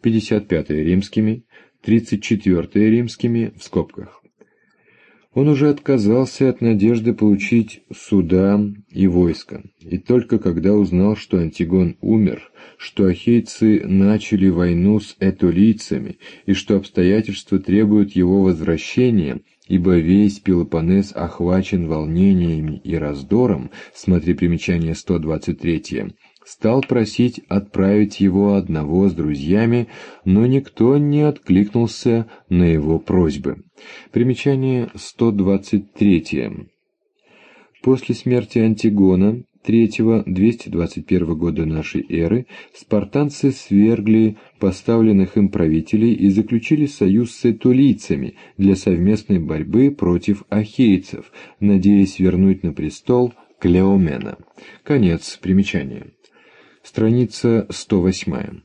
55 римскими, 34 римскими в скобках. Он уже отказался от надежды получить суда и войско, и только когда узнал, что Антигон умер, что ахейцы начали войну с этолийцами, и что обстоятельства требуют его возвращения, ибо весь Пелопоннес охвачен волнениями и раздором, смотри примечание 123, стал просить отправить его одного с друзьями, но никто не откликнулся на его просьбы. Примечание 123. После смерти Антигона III 221 года нашей эры спартанцы свергли поставленных им правителей и заключили союз с этолийцами для совместной борьбы против ахейцев, надеясь вернуть на престол Клеомена. Конец примечания. Страница 108.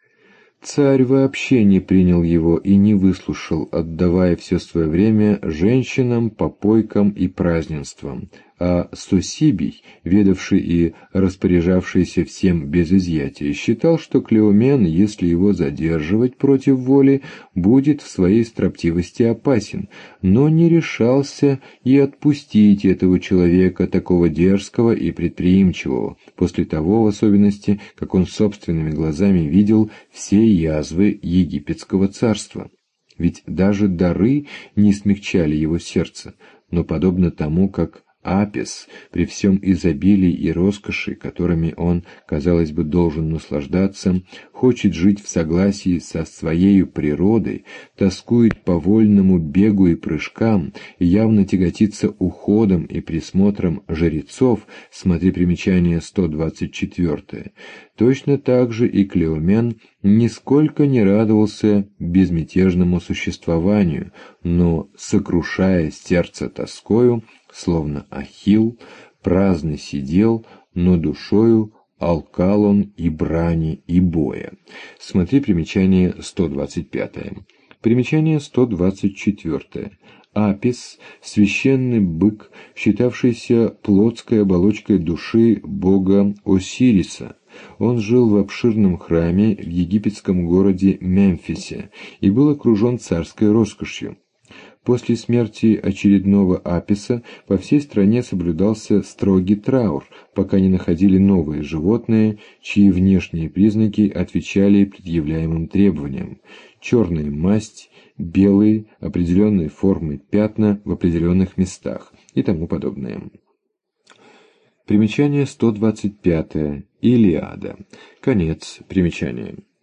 Царь вообще не принял его и не выслушал, отдавая все свое время женщинам, попойкам и празднествам, а Сосибий, ведавший и распоряжавшийся всем без изъятия, считал, что Клеомен, если его задерживать против воли, будет в своей строптивости опасен, но не решался и отпустить этого человека, такого дерзкого и предприимчивого, после того, в особенности, как он собственными глазами видел все язвы египетского царства. Ведь даже дары не смягчали его сердце, но подобно тому, как Апис, при всем изобилии и роскоши, которыми он, казалось бы, должен наслаждаться, хочет жить в согласии со своею природой, тоскует по вольному бегу и прыжкам, и явно тяготится уходом и присмотром жрецов, смотри примечание 124. Точно так же и Клеомен нисколько не радовался безмятежному существованию, но, сокрушая сердце тоскою, словно Ахилл, праздно сидел, но душою алкал он и брани, и боя. Смотри примечание 125. Примечание 124. Апис, священный бык, считавшийся плотской оболочкой души бога Осириса. Он жил в обширном храме в египетском городе Мемфисе и был окружен царской роскошью. После смерти очередного Аписа по всей стране соблюдался строгий траур, пока не находили новые животные, чьи внешние признаки отвечали предъявляемым требованиям. Черная масть, белые, определенной формы пятна в определенных местах и тому подобное. Примечание 125. Илиада. Конец примечания.